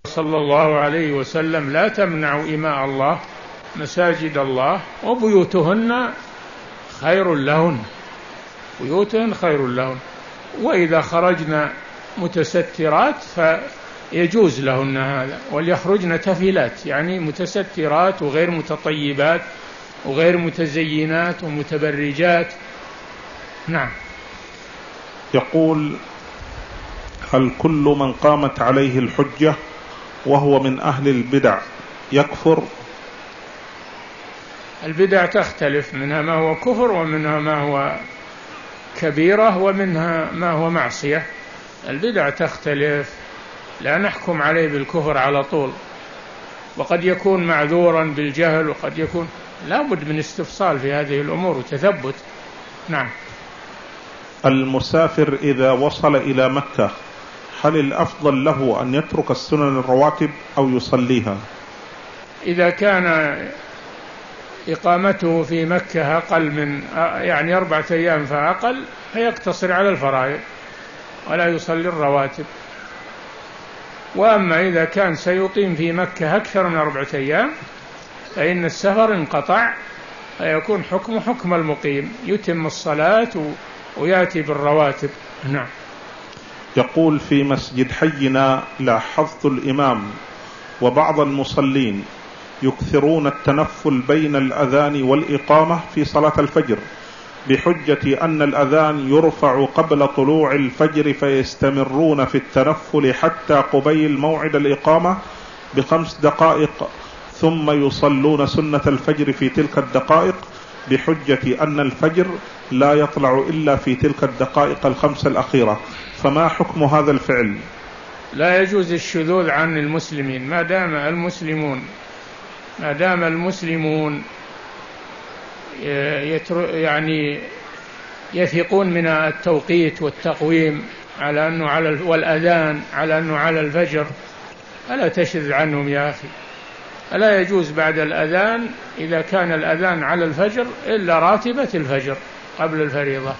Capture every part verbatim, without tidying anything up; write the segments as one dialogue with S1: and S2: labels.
S1: صلى الله عليه وسلم: لا تمنعوا إماء الله مساجد الله وبيوتهن خير لهن، بيوتهن خير لهن، وإذا خرجن متسترات فيجوز لهن هذا، وليخرجن تفلات، يعني متسترات وغير متطيبات وغير متزينات ومتبرجات. نعم.
S2: يقول: هل كل من قامت عليه الحجة وهو من أهل البدع يكفر؟
S1: البدع تختلف، منها ما هو كفر ومنها ما هو كبيرة ومنها ما هو معصية. البدع تختلف، لا نحكم عليه بالكفر على طول، وقد يكون معذورا بالجهل وقد يكون، لا بد من استفصال في هذه الأمور وتثبت. نعم.
S2: المسافر إذا وصل إلى مكة هل الأفضل له أن يترك السنن الرواتب أو يصليها؟
S1: إذا كان إقامته في مكة أقل من يعني أربعة أيام فأقل فيقتصر على الفرائض ولا يصلي الرواتب. وأما إذا كان سيقيم في مكة أكثر من أربعة أيام فإن السفر انقطع، فيكون حكم حكم المقيم، يتم الصلاة ويأتي بالرواتب. نعم.
S2: يقول: في مسجد حينا لاحظت الإمام وبعض المصلين يكثرون التنفل بين الأذان والإقامة في صلاة الفجر بحجة أن الأذان يرفع قبل طلوع الفجر، فيستمرون في التنفل حتى قبيل موعد الإقامة بخمس دقائق، ثم يصلون سنة الفجر في تلك الدقائق بحجة أن الفجر لا يطلع إلا في تلك الدقائق الخمس الأخيرة، فما حكم هذا الفعل؟
S1: لا يجوز الشذوذ عن المسلمين، ما دام المسلمون ما دام المسلمون يعني يثقون من التوقيت والتقويم على أنه على والأذان على أنه على الفجر، ألا تشذ عنهم يا أخي. ألا يجوز بعد الأذان إذا كان الأذان على الفجر إلا راتبة الفجر قبل الفريضة،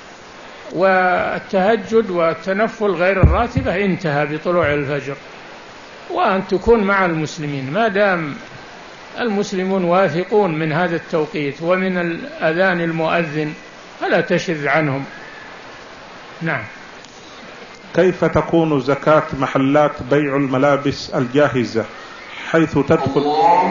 S1: والتهجد والتنفل غير الراتبة انتهى بطلوع الفجر، وأن تكون مع المسلمين ما دام المسلمون واثقون من هذا التوقيت ومن الأذان المؤذن، فلا تشذ عنهم. نعم.
S2: كيف تكون زكاة محلات بيع الملابس الجاهزة حيث تدخل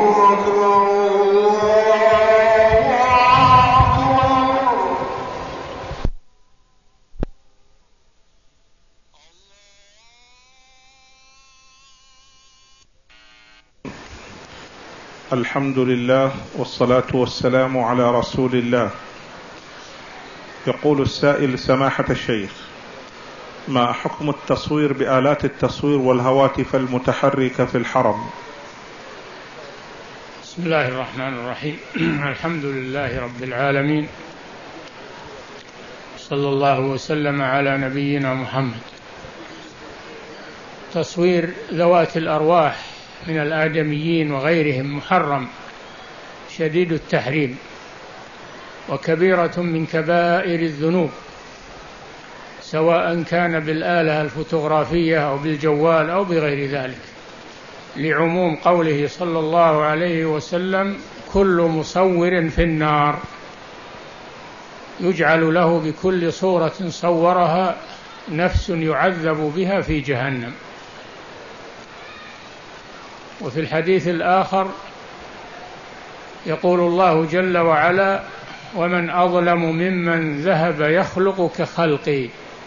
S2: الحمد لله والصلاة والسلام على رسول الله. يقول السائل: سماحة الشيخ، ما حكم التصوير بآلات التصوير والهواتف المتحركة في الحرم؟
S1: بسم الله الرحمن الرحيم. الحمد لله رب العالمين، صلى الله وسلم على نبينا محمد. تصوير ذوات الأرواح من الآدميين وغيرهم محرم شديد التحريم، وكبيرة من كبائر الذنوب، سواء كان بالآلة الفوتوغرافية أو بالجوال أو بغير ذلك، لعموم قوله صلى الله عليه وسلم: كل مصور في النار، يجعل له بكل صورة صورها نفس يعذب بها في جهنم. وفي الحديث الآخر يقول الله جل وعلا: ومن أظلم ممن ذهب يخلق كخلقي،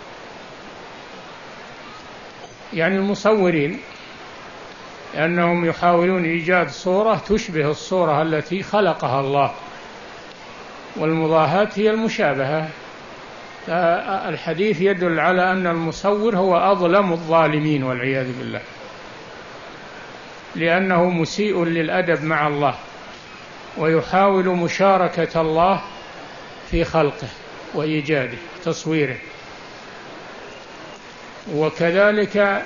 S1: يعني المصورين، لأنهم يحاولون إيجاد صورة تشبه الصورة التي خلقها الله، والمضاهاة هي المشابهة. الحديث يدل على أن المصور هو أظلم الظالمين والعياذ بالله، لأنه مسيء للأدب مع الله، ويحاول مشاركة الله في خلقه وإيجاده تصويره. وكذلك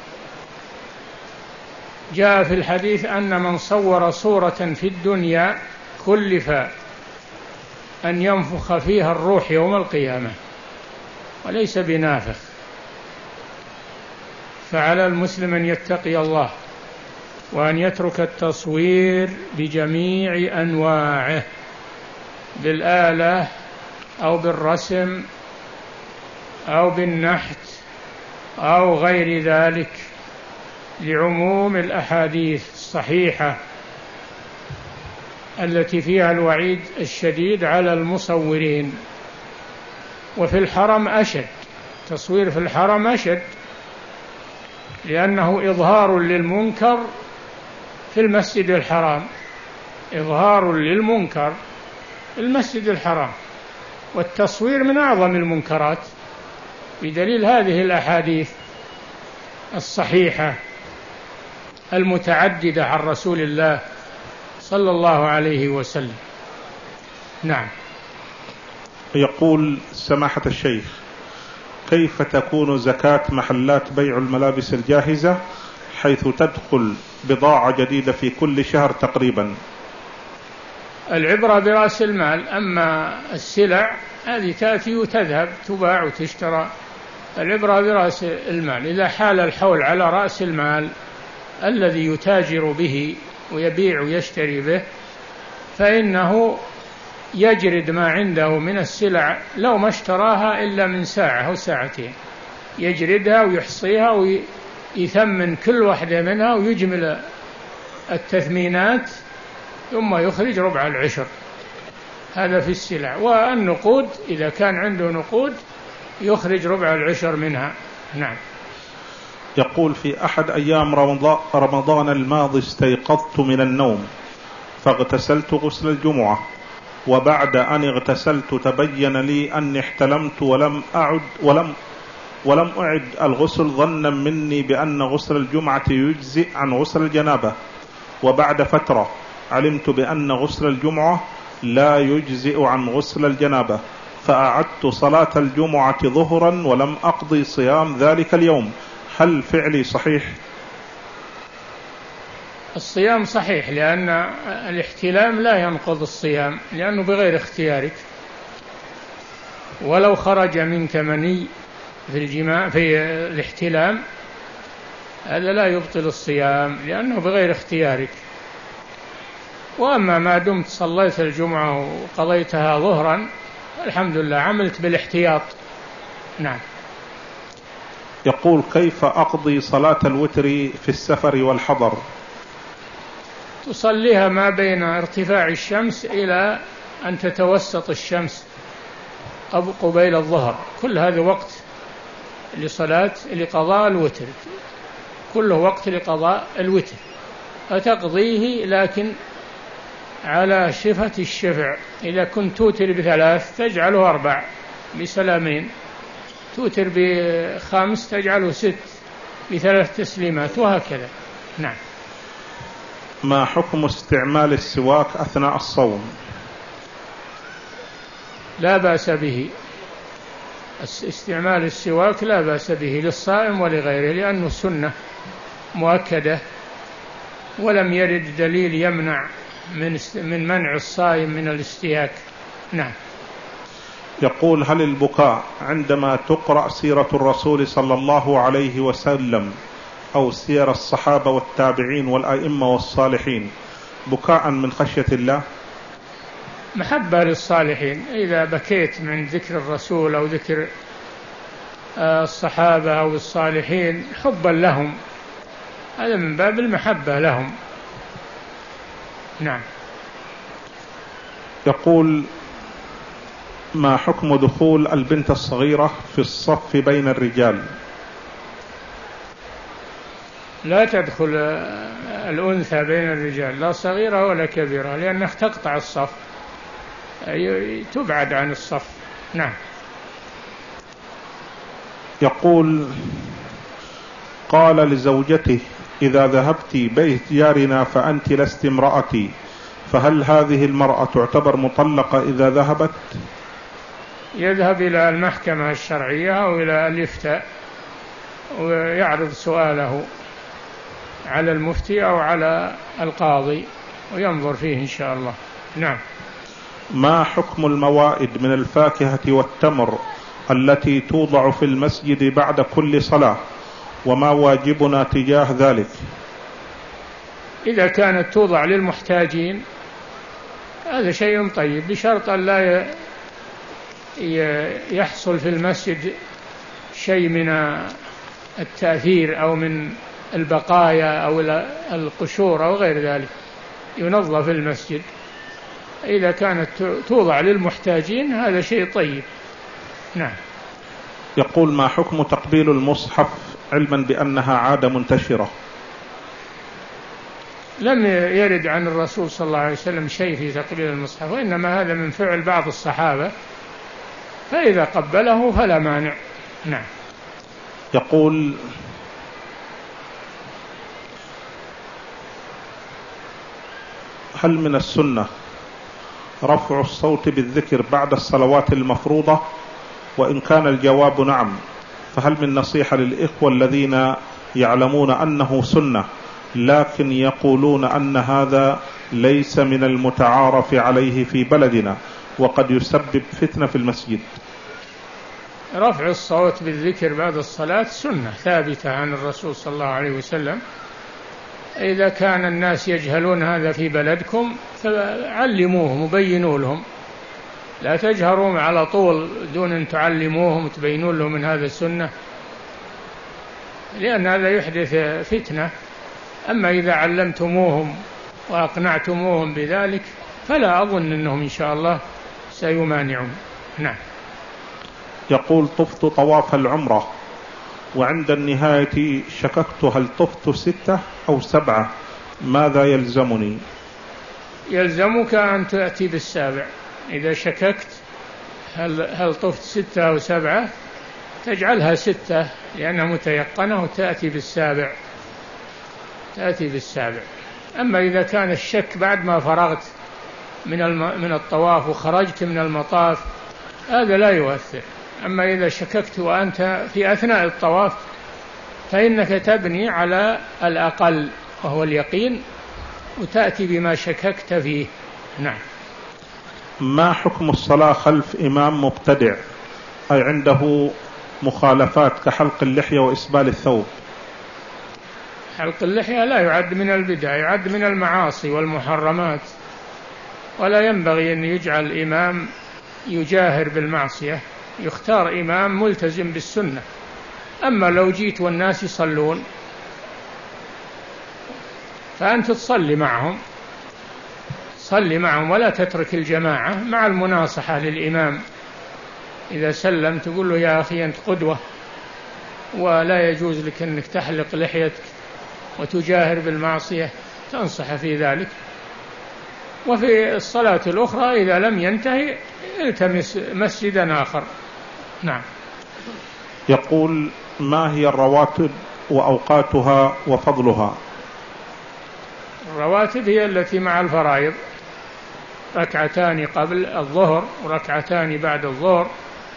S1: جاء في الحديث أن من صور صورة في الدنيا كلف أن ينفخ فيها الروح يوم القيامة، وليس بنافخ. فعلى المسلم أن يتقي الله وأن يترك التصوير بجميع أنواعه، بالآلة أو بالرسم أو بالنحت أو غير ذلك، لعموم الأحاديث الصحيحة التي فيها الوعيد الشديد على المصورين. وفي الحرم أشد، تصوير في الحرم أشد، لأنه إظهار للمنكر في المسجد الحرام، إظهار للمنكر في المسجد الحرام، والتصوير من أعظم المنكرات بدليل هذه الأحاديث الصحيحة المتعددة عن رسول الله صلى الله عليه وسلم. نعم.
S2: يقول سماحة الشيخ: كيف تكون زكاة محلات بيع الملابس الجاهزة حيث تدخل بضاعة جديدة في كل شهر تقريبا؟
S1: العبرة برأس المال، أما السلع هذه تأتي وتذهب، تباع وتشترى. العبرة برأس المال، إذا حال الحول على رأس المال الذي يتاجر به ويبيع ويشتري به فإنه يجرد ما عنده من السلع، لو ما اشتراها إلا من ساعة أو ساعتين يجردها ويحصيها ويثمن كل واحدة منها ويجمل التثمينات، ثم يخرج ربع العشر. هذا في السلع. والنقود إذا كان عنده نقود يخرج ربع العشر منها. نعم.
S2: يقول: في أحد أيام رمضان الماضي استيقظت من النوم فاغتسلت غسل الجمعة، وبعد أن اغتسلت تبين لي أني احتلمت ولم أعد ولم ولم أعد الغسل ظنا مني بأن غسل الجمعة يجزئ عن غسل الجنابة، وبعد فترة علمت بأن غسل الجمعة لا يجزئ عن غسل الجنابة، فأعدت صلاة الجمعة ظهرا ولم أقضي صيام ذلك اليوم، هل فعلي صحيح؟
S1: الصيام صحيح، لأن الاحتلام لا ينقض الصيام، لأنه بغير اختيارك. ولو خرج منك مني في الجماع في الاحتلام هذا لا يبطل الصيام، لأنه بغير اختيارك. وأما ما دمت صليت الجمعة وقضيتها ظهرا الحمد لله، عملت بالاحتياط. نعم.
S2: يقول: كيف أقضي صلاة الوتر في السفر والحضر؟
S1: تصليها ما بين ارتفاع الشمس إلى أن تتوسط الشمس أو قبيل الظهر، كل هذا وقت لصلاة لقضاء الوتر، كله وقت لقضاء الوتر، فتقضيه لكن على شفة الشفع. إذا كنت توتر بثلاث تجعله أربع بسلامين، توتر بخمس تجعله ست بثلاث تسليمات، وهكذا. نعم.
S2: ما حكم استعمال السواك أثناء الصوم؟
S1: لا بأس به، استعمال السواك لا بأس به للصائم ولغيره، لأنه سنة مؤكدة ولم يرد دليل يمنع من من منع الصائم من الاستياك. نعم.
S2: يقول: هل البكاء عندما تقرأ سيرة الرسول صلى الله عليه وسلم أو سير الصحابة والتابعين والأئمة والصالحين بكاء من خشية الله؟
S1: محبة للصالحين. إذا بكيت من ذكر الرسول أو ذكر الصحابة أو الصالحين حبا لهم، هذا من باب المحبة لهم. نعم.
S2: يقول: ما حكم دخول البنت الصغيرة في الصف بين الرجال؟
S1: لا تدخل الأنثى بين الرجال، لا صغيرة ولا كبيرة، لأنها تقطع الصف، تبعد عن الصف. نعم.
S2: يقول: قال لزوجته: إذا ذهبت بيت جارنا فأنت لست امرأتي، فهل هذه المرأة تعتبر مطلقة إذا ذهبت؟
S1: يذهب إلى المحكمة الشرعية أو إلى الإفتاء ويعرض سؤاله على المفتي أو على القاضي وينظر فيه إن شاء الله. نعم.
S2: ما حكم الموائد من الفاكهة والتمر التي توضع في المسجد بعد كل صلاة، وما واجبنا تجاه ذلك؟
S1: إذا كانت توضع للمحتاجين هذا شيء طيب، بشرط أن لا يحصل في المسجد شيء من التأثير أو من البقايا أو القشور أو غير ذلك، ينظف المسجد. إذا كانت توضع للمحتاجين هذا شيء طيب. نعم.
S2: يقول: ما حكم تقبيل المصحف علما بأنها عادة منتشرة؟
S1: لم يرد عن الرسول صلى الله عليه وسلم شيء في تقبيل المصحف، وإنما هذا من فعل بعض الصحابة، فإذا قبله فلا مانع. نعم.
S2: يقول: هل من السنة رفع الصوت بالذكر بعد الصلوات المفروضة؟ وإن كان الجواب نعم، فهل من نصيحة للإخوة الذين يعلمون أنه سنة لكن يقولون أن هذا ليس من المتعارف عليه في بلدنا وقد يسبب فتنة في المسجد؟
S1: رفع الصوت بالذكر بعد الصلاة سنة ثابتة عن الرسول صلى الله عليه وسلم. إذا كان الناس يجهلون هذا في بلدكم فعلموهم وبينوا لهم، لا تجهروا على طول دون أن تعلموهم وتبينوا لهم من هذا السنة، لأن هذا يحدث فتنة. أما إذا علمتموهم وأقنعتموهم بذلك فلا أظن أنهم إن شاء الله سيمانعون. نعم.
S2: يقول: طفت طواف العمرة وعند النهاية شككت هل طفت ستة أو سبعة، ماذا يلزمني؟
S1: يلزمك أن تأتي بالسابع. إذا شككت هل, هل طفت ستة أو سبعة تجعلها ستة لأنها متيقنة وتأتي بالسابع، تأتي بالسابع. أما إذا كان الشك بعد ما فرغت من الم... من الطواف وخرجت من المطاف هذا لا يؤثر. أما إذا شككت وأنت في أثناء الطواف فإنك تبني على الأقل وهو اليقين وتأتي بما شككت فيه. نعم.
S2: ما حكم الصلاة خلف إمام مبتدع أي عنده مخالفات كحلق اللحية وإسبال الثوب؟
S1: حلق اللحية لا يعد من البدع، يعد من المعاصي والمحرمات، ولا ينبغي أن يجعل الإمام يجاهر بالمعصية، يختار إمام ملتزم بالسنة. أما لو جيت والناس يصلون فأنت تصلي معهم، صلي معهم ولا تترك الجماعة، مع المناصحة للإمام. إذا سلم تقول له: يا أخي أنت قدوة ولا يجوز لك أنك تحلق لحيتك وتجاهر بالمعصية، تنصح في ذلك. وفي الصلاة الأخرى إذا لم ينتهي التمس مسجدا آخر. نعم.
S2: يقول: ما هي الرواتب وأوقاتها وفضلها؟
S1: الرواتب هي التي مع الفرائض، ركعتان قبل الظهر وركعتان بعد الظهر،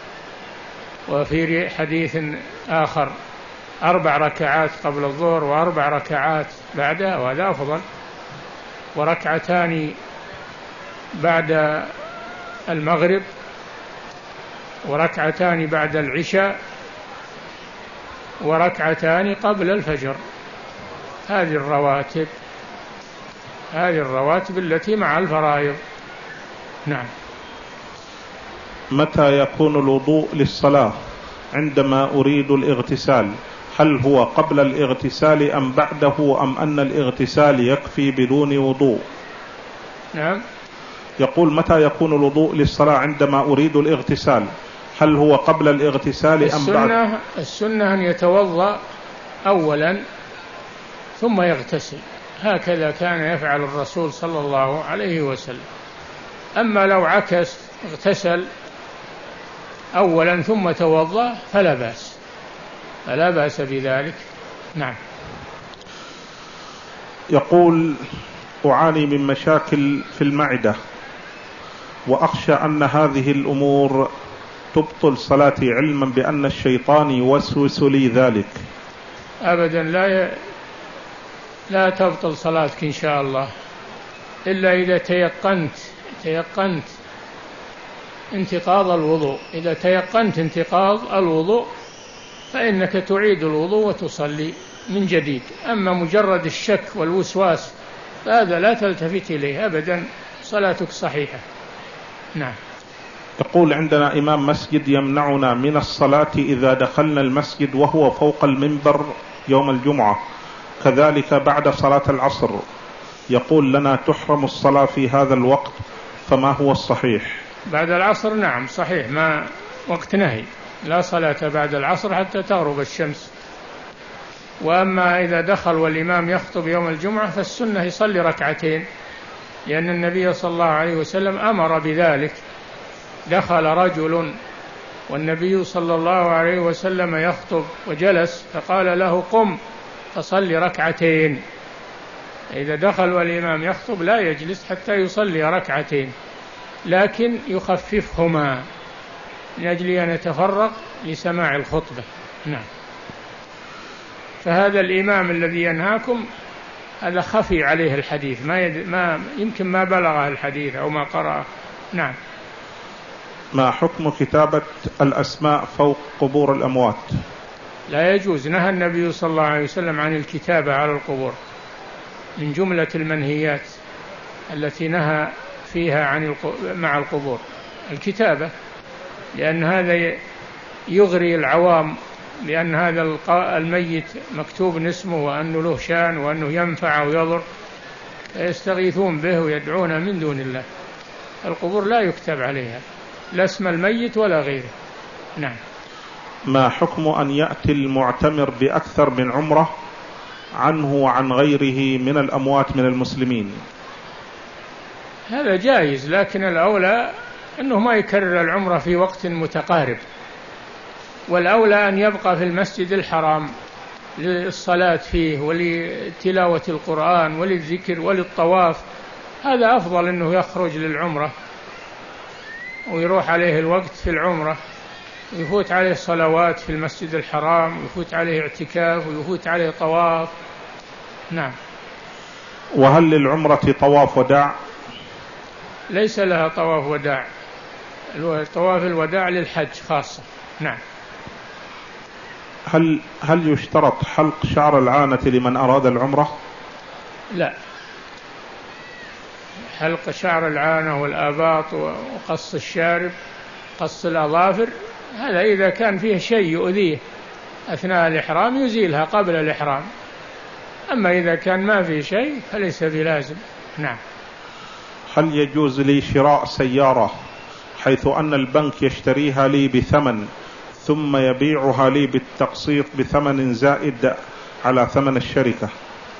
S1: وفي حديث آخر أربع ركعات قبل الظهر وأربع ركعات بعدها، وهذا أفضل، وركعتان بعد المغرب وركعتان بعد العشاء وركعتان قبل الفجر. هذه الرواتب، هذه الرواتب التي مع الفرائض. نعم.
S2: متى يكون الوضوء للصلاة عندما أريد الاغتسال؟ هل هو قبل الاغتسال أم بعده أم أن الاغتسال يكفي بدون وضوء؟
S1: نعم.
S2: يقول: متى يكون الوضوء للصلاة عندما أريد الاغتسال؟ هل هو قبل الاغتسال أم بعد؟
S1: السنة أن يتوضأ أولا ثم يغتسل، هكذا كان يفعل الرسول صلى الله عليه وسلم. أما لو عكس اغتسل أولا ثم توضأ فلا بأس، فلا بأس بذلك. نعم.
S2: يقول: أعاني من مشاكل في المعدة وأخشى أن هذه الأمور تبطل صلاتي، علما بأن الشيطان يوسوس لي ذلك.
S1: أبدا لا ي... لا تبطل صلاتك إن شاء الله، إلا إذا تيقنت تيقنت انتقاض الوضوء. إذا تيقنت انتقاض الوضوء فإنك تعيد الوضوء وتصلي من جديد. أما مجرد الشك والوسواس فهذا لا تلتفت إليه أبدا، صلاتك صحيحة. نعم.
S2: يقول عندنا إمام مسجد يمنعنا من الصلاة إذا دخلنا المسجد وهو فوق المنبر يوم الجمعة، كذلك بعد صلاة العصر، يقول لنا تحرم الصلاة في هذا الوقت، فما هو الصحيح؟
S1: بعد العصر نعم صحيح، ما وقت نهي، لا صلاة بعد العصر حتى تغرب الشمس. وأما إذا دخل والإمام يخطب يوم الجمعة فالسنة يصلي ركعتين، لأن النبي صلى الله عليه وسلم أمر بذلك. دخل رجل والنبي صلى الله عليه وسلم يخطب وجلس، فقال له قم فصلي ركعتين. إذا دخل والإمام يخطب لا يجلس حتى يصلي ركعتين، لكن يخففهما من أجل أن يتفرغ لسماع الخطبة. نعم. فهذا الإمام الذي ينهاكم هذا خفي عليه الحديث، ما, يد... ما يمكن ما بلغه الحديث أو ما قرأه. نعم.
S2: ما حكم كتابة الأسماء فوق قبور الأموات؟
S1: لا يجوز، نهى النبي صلى الله عليه وسلم عن الكتابة على القبور، من جملة المنهيات التي نهى فيها عن الق... مع القبور الكتابة، لأن هذا يغري العوام بأن هذا الميت مكتوب اسمه وأنه له شان وأنه ينفع ويضر، فيستغيثون به ويدعون من دون الله. القبور لا يكتب عليها لا اسم الميت ولا غيره. نعم.
S2: ما حكم أن يأتي المعتمر بأكثر من عمرة عنه وعن غيره من الأموات من المسلمين؟
S1: هذا جائز، لكن الأولى أنه ما يكرر العمرة في وقت متقارب، والأولى أن يبقى في المسجد الحرام للصلاة فيه ولتلاوة القرآن وللذكر وللطواف. هذا أفضل أنه يخرج للعمرة ويروح عليه الوقت في العمرة، ويفوت عليه صلوات في المسجد الحرام، ويفوت عليه اعتكاف، ويفوت عليه طواف. نعم.
S2: وهل للعمرة طواف وداع؟
S1: ليس لها طواف وداع، طواف الوداع للحج خاصة. نعم.
S2: هل هل يشترط حلق شعر العانة لمن أراد العمرة؟
S1: لا، حلق شعر العانة والآباط وقص الشارب، قص الأظافر، هذا إذا كان فيه شيء يؤذيه أثناء الإحرام يزيلها قبل الإحرام، أما إذا كان ما فيه شيء فليس بلازم. نعم.
S2: هل يجوز لي شراء سيارة حيث أن البنك يشتريها لي بثمن ثم يبيعها لي بالتقسيط بثمن زائد على ثمن الشركة؟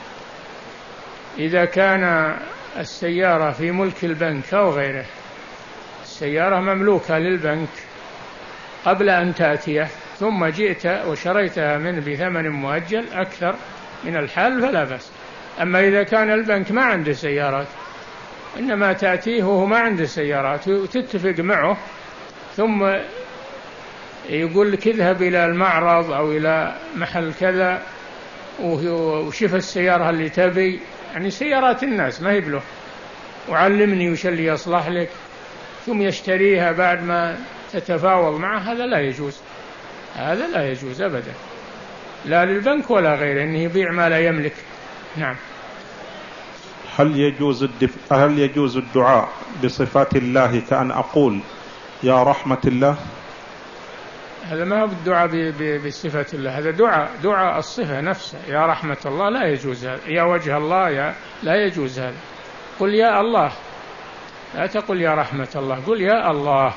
S1: إذا كان السيارة في ملك البنك أو غيره، السيارة مملوكة للبنك قبل أن تأتيه، ثم جئت وشريتها منه بثمن مؤجل أكثر من الحال فلا بأس. أما إذا كان البنك ما عنده سيارات، إنما تأتيه وهو ما عنده سيارات وتتفق معه، ثم يقول لك اذهب إلى المعرض أو إلى محل كذا وشوف السيارة اللي تبي، يعني سيارات الناس ما هي بله، وعلمني وش اللي يصلح لك، ثم يشتريها بعد ما تتفاوض معه، هذا لا يجوز، هذا لا يجوز أبدا، لا للبنك ولا غيره، إنه يبيع ما لا يملك. نعم.
S2: هل يجوز الدف... هل يجوز الدعاء بصفات الله كأن أقول يا رحمة الله؟
S1: هذا ما هو بالدعاء ب... ب... بصفة الله، هذا دعاء دعاء الصفة نفسها، يا رحمة الله لا يجوز هذا، يا وجه الله يا... لا يجوز هذا. قل يا الله، لا تقل يا رحمة الله، قل يا الله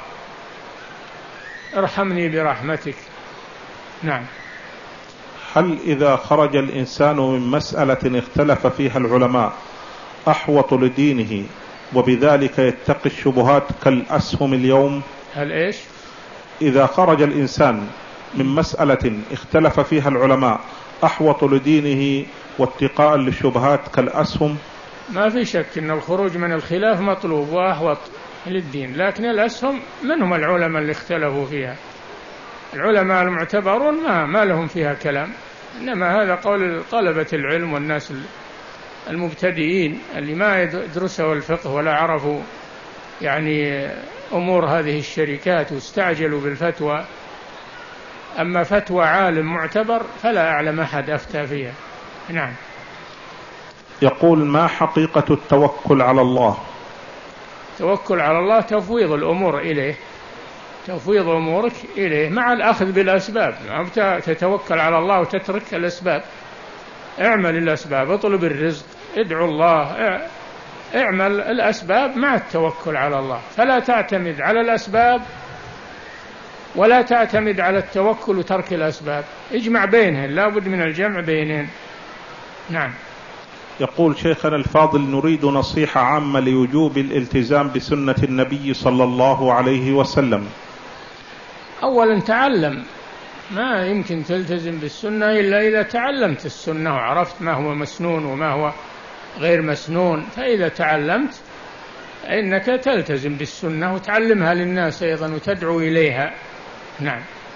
S1: ارحمني برحمتك. نعم.
S2: هل إذا خرج الإنسان من مسألة اختلف فيها العلماء أحوط لدينه وبذلك يتقي الشبهات كالأسهم اليوم؟
S1: هل إيش؟
S2: إذا خرج الإنسان من مسألة اختلف فيها العلماء أحوط لدينه واتقاء للشبهات كالأسهم؟
S1: ما في شك أن الخروج من الخلاف مطلوب وأحوط للدين، لكن الأسهم من هم العلماء اللي اختلفوا فيها؟ العلماء المعتبرون ما, ما لهم فيها كلام، إنما هذا قول طلبة العلم والناس المبتدئين اللي ما يدرسوا الفقه ولا عرفوا يعني أمور هذه الشركات واستعجلوا بالفتوى. أما فتوى عالم معتبر فلا أعلم أحد أفتى فيها. نعم.
S2: يقول: ما حقيقة التوكل على الله؟
S1: التوكل على الله تفويض الأمور إليه، تفويض أمورك إليه مع الأخذ بالأسباب. ما تتوكل على الله وتترك الأسباب. اعمل الأسباب، اطلب الرزق، ادعو الله، اعمل الأسباب مع التوكل على الله. فلا تعتمد على الأسباب ولا تعتمد على التوكل وترك الأسباب، اجمع بينهن، لا بد من الجمع بينهن. نعم.
S2: يقول: شيخنا الفاضل، نريد نصيحة عامة لوجوب الالتزام بسنة النبي صلى الله عليه وسلم.
S1: أولا تعلم، ما يمكن تلتزم بالسنة إلا إذا تعلمت السنة وعرفت ما هو مسنون وما هو غير مسنون. فإذا تعلمت إنك تلتزم بالسنة وتعلمها للناس أيضا وتدعو إليها. نعم.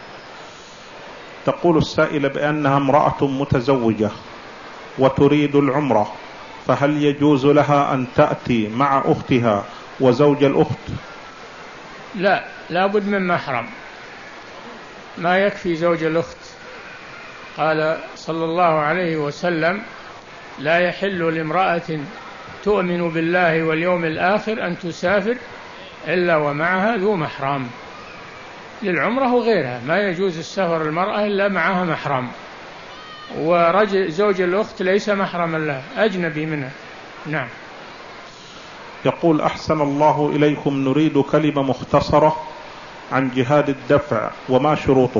S2: تقول السائلة بأنها امرأة متزوجة وتريد العمرة، فهل يجوز لها أن تأتي مع أختها وزوج الأخت؟
S1: لا، لا بد من محرم، ما يكفي زوج الأخت. قال صلى الله عليه وسلم: لا يحل لامرأة تؤمن بالله واليوم الآخر أن تسافر إلا ومعها ذو محرم. للعمرة وغيرها ما يجوز السفر المرأة إلا معها محرم، ورجل زوج الأخت ليس محرما له، أجنبي منها. نعم.
S2: يقول: أحسن الله إليكم، نريد كلمة مختصرة عن جهاد الدفع وما شروطه.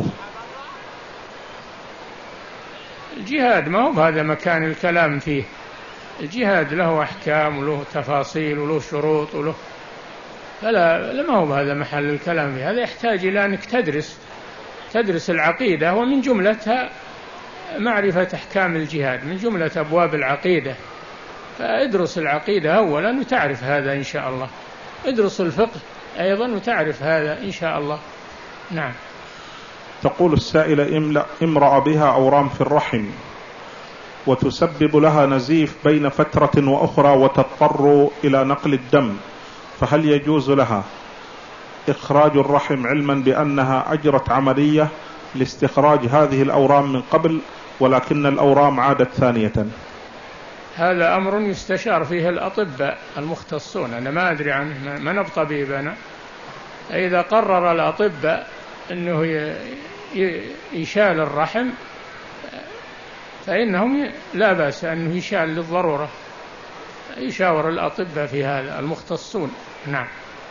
S1: الجهاد ما هو بهذا مكان الكلام فيه. الجهاد له أحكام وله تفاصيل وله شروط وله، فلا لما هو بهذا محل الكلام فيه. هذا يحتاج إلى أنك تدرس تدرس العقيدة، ومن جملتها معرفة أحكام الجهاد، من جملة أبواب العقيدة. فادرس العقيدة أولا وتعرف هذا إن شاء الله، ادرس الفقه أيضا وتعرف هذا إن شاء الله. نعم.
S2: تقول السائلة: امرأة بها أورام في الرحم وتسبب لها نزيف بين فترة وأخرى وتضطر إلى نقل الدم، فهل يجوز لها إخراج الرحم، علما بأنها أجرت عملية لاستخراج هذه الأورام من قبل ولكن الأورام عادت ثانية؟
S1: هذا أمر يستشار فيه الأطباء المختصون، أنا ما أدري عنه، ما نبطى به بنا. إذا قرر الأطباء أنه يشال الرحم فإنهم لا بأس أنه يشال للضرورة، يشاور الأطباء في هذا المختصون. نعم.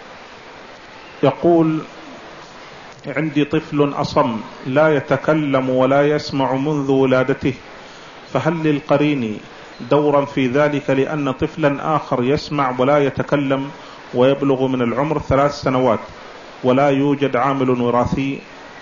S2: يقول: عندي طفل أصم لا يتكلم ولا يسمع منذ ولادته، فهل للقرين دورا في ذلك، لأن طفلا آخر يسمع ولا يتكلم ويبلغ من العمر ثلاث سنوات ولا يوجد عامل وراثي؟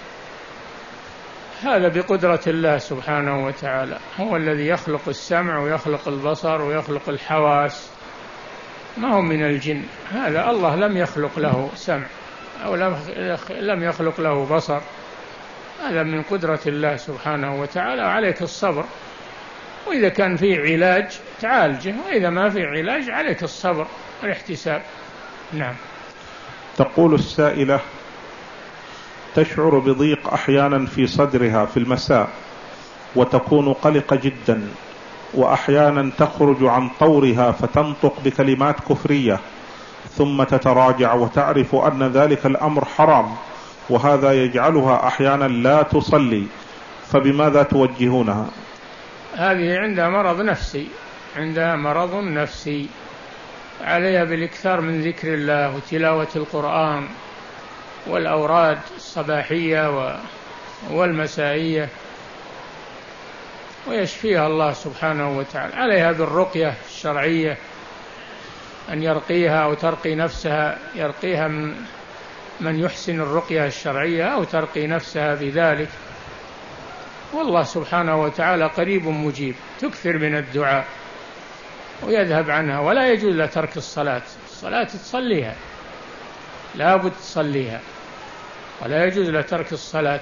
S1: هذا بقدرة الله سبحانه وتعالى، هو الذي يخلق السمع ويخلق البصر ويخلق الحواس، ما هو من الجن. هذا الله لم يخلق له سمع أو لم يخلق له بصر، هذا من قدرة الله سبحانه وتعالى. عليك الصبر، وإذا كان فيه علاج تعالجه، وإذا ما فيه علاج عليك الصبر والاحتساب. نعم.
S2: تقول السائلة: تشعر بضيق أحيانا في صدرها في المساء وتكون قلقة جدا، وأحيانا تخرج عن طورها فتنطق بكلمات كفرية ثم تتراجع وتعرف أن ذلك الأمر حرام، وهذا يجعلها أحيانا لا تصلي، فبماذا توجهونها؟
S1: هذه عندها مرض نفسي، عندها مرض نفسي، عليها بالإكثار من ذكر الله وتلاوة القرآن والأوراد الصباحية والمسائية، ويشفيها الله سبحانه وتعالى. عليها بالرقية الشرعية، أن يرقيها أو ترقي نفسها، يرقيها من من يحسن الرقية الشرعية أو ترقي نفسها بذلك، والله سبحانه وتعالى قريب مجيب. تكثر من الدعاء ويذهب عنها. ولا يجوز لها ترك الصلاة، الصلاة تصليها، لا بد تصليها، ولا يجوز لها ترك الصلاة.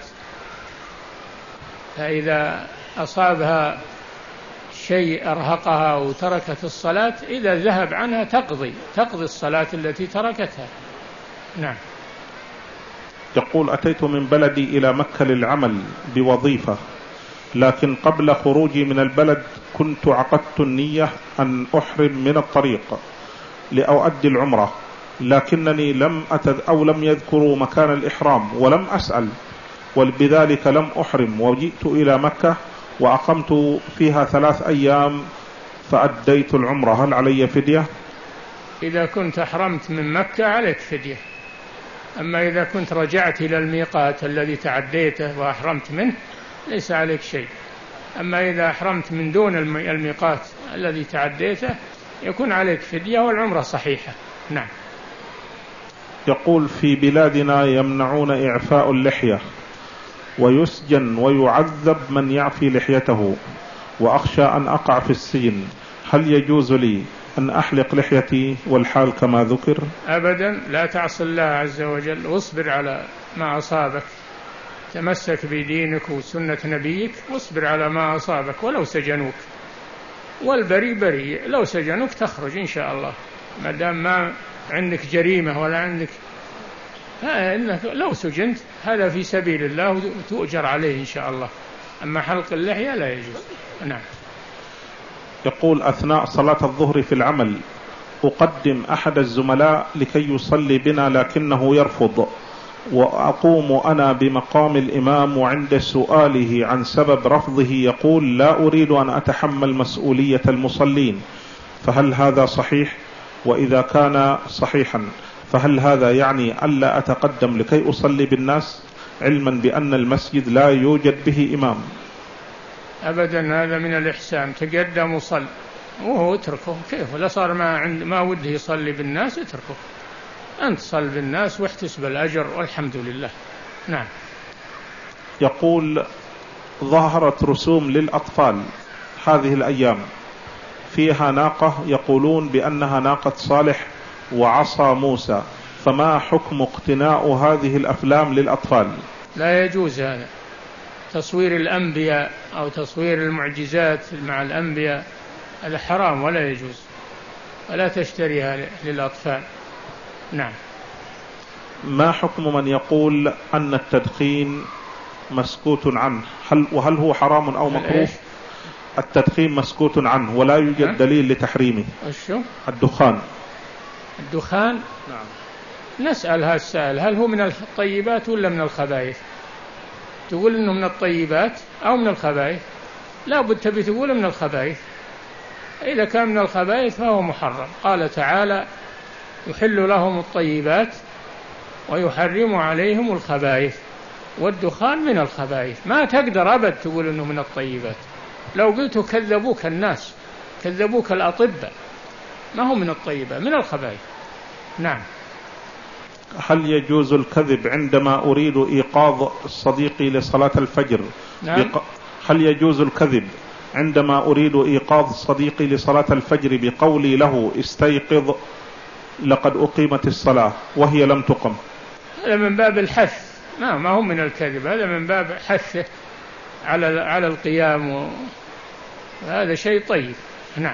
S1: فإذا أصابها شيء أرهقها وتركت الصلاة، إذا ذهب عنها تقضي تقضي الصلاة التي تركتها. نعم.
S2: يقول: أتيت من بلدي إلى مكة للعمل بوظيفة، لكن قبل خروجي من البلد كنت عقدت النية أن أحرم من الطريق لأؤدي العمرة، لكنني لم أتذ أو لم يذكروا مكان الإحرام ولم أسأل، وبذلك لم أحرم، وجئت إلى مكة وأقمت فيها ثلاث أيام فأديت العمرة. هل علي فدية؟
S1: إذا كنت أحرمت من مكة عليك فدية، أما إذا كنت رجعت إلى الميقات الذي تعديته وأحرمت منه ليس عليك شيء. أما إذا أحرمت من دون الميقات الذي تعديته يكون عليك فدية والعمرة صحيحة. نعم.
S2: يقول في بلادنا يمنعون إعفاء اللحية، ويسجن ويعذب من يعفي لحيته، وأخشى أن أقع في السجن، هل يجوز لي أن أحلق لحيتي والحال كما ذكر؟
S1: أبدا، لا تعصي الله عز وجل، واصبر على ما أصابك، تمسك بدينك وسنة نبيك واصبر على ما أصابك ولو سجنوك، والبريء بريء، لو سجنوك تخرج إن شاء الله ما دام ما عندك جريمة ولا عندك، إنك لو سجنت هذا في سبيل الله وتؤجر عليه إن شاء الله، أما حلق اللحية لا يجوز. نعم.
S2: يقول أثناء صلاة الظهر في العمل أقدم أحد الزملاء لكي يصلي بنا لكنه يرفض، وأقوم أنا بمقام الإمام، وعند سؤاله عن سبب رفضه يقول لا أريد أن أتحمل مسؤولية المصلين، فهل هذا صحيح؟ وإذا كان صحيحا فهل هذا يعني ألا أتقدم لكي أصلي بالناس علما بأن المسجد لا يوجد به إمام؟
S1: أبدا، هذا من الإحسان، تقدم وصل وهو اتركه، كيف لا صار ما عند ما وده يصلي بالناس اتركه، أنت صل بالناس واحتسب الأجر والحمد لله. نعم.
S2: يقول ظهرت رسوم للأطفال هذه الأيام فيها ناقة يقولون بأنها ناقة صالح وعصا موسى، فما حكم اقتناء هذه الأفلام للأطفال؟
S1: لا يجوز هذا، تصوير الأنبياء أو تصوير المعجزات مع الأنبياء هذا حرام ولا يجوز، ولا تشتريها للأطفال. نعم.
S2: ما حكم من يقول أن التدخين مسكوت عنه، هل وهل هو حرام أو مكروه؟ التدخين مسكوت عنه ولا يوجد دليل لتحريمه.
S1: الشو؟
S2: الدخان.
S1: الدخان؟ نعم. نسأل هذا السائل هل هو من الطيبات ولا من الخبائث؟ تقول إنه من الطيبات أو من الخبائث؟ لا بد تبي تقول من الخبائث، إذا كان من الخبائث فهو محرم. قال تعالى يحل لهم الطيبات ويحرم عليهم الخبائث، والدخان من الخبائث، ما تقدر أبد تقول إنه من الطيبات، لو قلت كذبوك الناس، كذبوك الأطباء، ما هو من الطيبة، من الخبائث. نعم.
S2: هل يجوز الكذب عندما أريد إيقاظ صديقي لصلاة الفجر؟
S1: نعم.
S2: بق... هل يجوز الكذب عندما أريد إيقاظ صديقي لصلاة الفجر بقولي له استيقظ لقد أقيمت الصلاة وهي لم تقم؟
S1: هذا من باب الحث، ما ما هو من الكذب، هذا من باب حثه على على القيام، وهذا شيء طيب. نعم.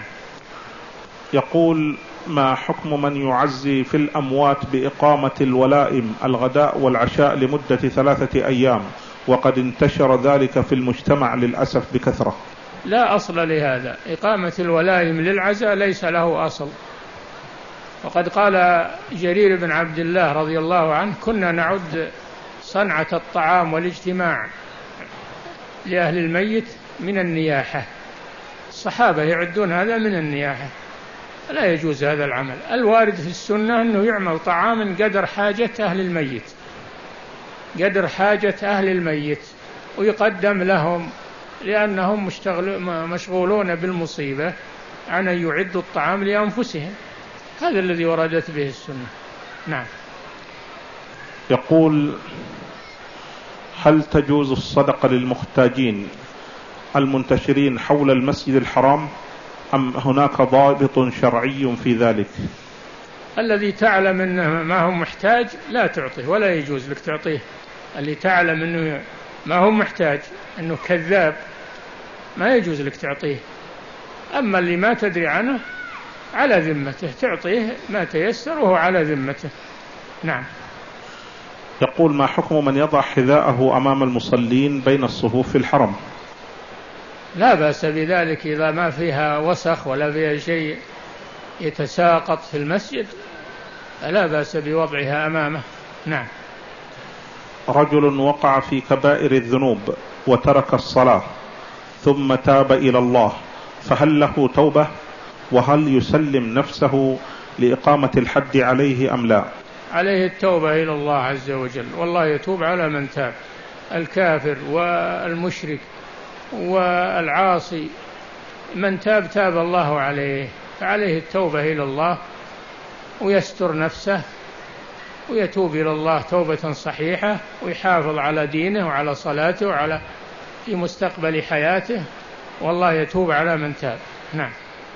S2: يقول ما حكم من يعزي في الأموات بإقامة الولائم الغداء والعشاء لمدة ثلاثة أيام، وقد انتشر ذلك في المجتمع للأسف بكثرة؟
S1: لا أصل لهذا، إقامة الولائم للعزاء ليس له أصل، وقد قال جرير بن عبد الله رضي الله عنه كنا نعد صنعة الطعام والاجتماع لأهل الميت من النياحة، الصحابة يعدون هذا من النياحة، لا يجوز هذا العمل. الوارد في السنة أنه يعمل طعام قدر حاجة أهل الميت، قدر حاجة أهل الميت، ويقدم لهم لأنهم مشغولون بالمصيبة عن أن يعدوا الطعام لأنفسهم، هذا الذي وردت به السنة. نعم.
S2: يقول هل تجوز الصدقة للمحتاجين المنتشرين حول المسجد الحرام، أم هناك ضابط شرعي في ذلك؟
S1: الذي تعلم أنه ما هو محتاج لا تعطيه، ولا يجوز لك تعطيه. اللي تعلم أنه ما هو محتاج، أنه كذاب، ما يجوز لك تعطيه. أما اللي ما تدري عنه على ذمته تعطيه ما تيسر وهو على ذمته. نعم.
S2: يقول ما حكم من يضع حذاءه أمام المصلين بين الصفوف في الحرم؟
S1: لا بأس بذلك إذا ما فيها وسخ ولا فيها شيء يتساقط في المسجد لا بأس بوضعها أمامه. نعم.
S2: رجل وقع في كبائر الذنوب وترك الصلاة ثم تاب إلى الله، فهل له توبة؟ وهل يسلم نفسه لإقامة الحد عليه أم لا؟
S1: عليه التوبة إلى الله عز وجل، والله يتوب على من تاب، الكافر والمشرك والعاصي، من تاب تاب الله عليه، فعليه التوبة إلى الله ويستر نفسه ويتوب إلى الله توبة صحيحة ويحافظ على دينه وعلى صلاته وعلى في مستقبل حياته، والله يتوب على من تاب. نعم.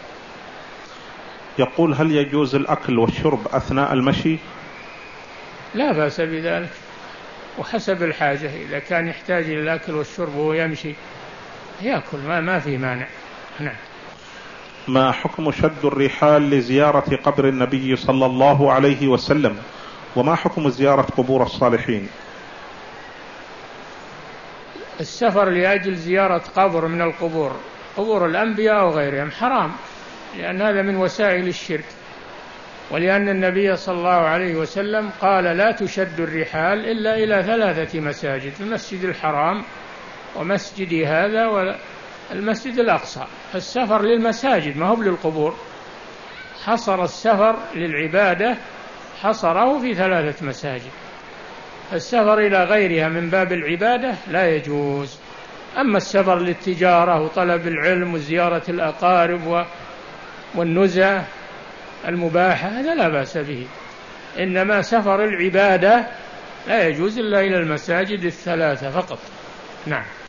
S2: يقول هل يجوز الأكل والشرب أثناء المشي؟
S1: لا بأس بذلك، وحسب الحاجة، إذا كان يحتاج إلى الأكل والشرب وهو يمشي يأكل، ما, ما في مانع. نعم.
S2: ما حكم شد الرحال لزيارة قبر النبي صلى الله عليه وسلم، وما حكم زيارة قبور الصالحين؟
S1: السفر لأجل زيارة قبر من القبور، قبور الأنبياء وغيرهم، حرام، لأن هذا من وسائل الشرك، ولأن النبي صلى الله عليه وسلم قال لا تشد الرحال إلا إلى ثلاثة مساجد: المسجد الحرام ومسجدي هذا والمسجد الأقصى. فالسفر للمساجد ما هو للقبور، حصر السفر للعبادة حصره في ثلاثة مساجد، السفر إلى غيرها من باب العبادة لا يجوز. أما السفر للتجارة وطلب العلم وزيارة الأقارب والنزع المباحة هذا لا بأس به، إنما سفر العبادة لا يجوز إلا إلى المساجد الثلاثة فقط. نعم.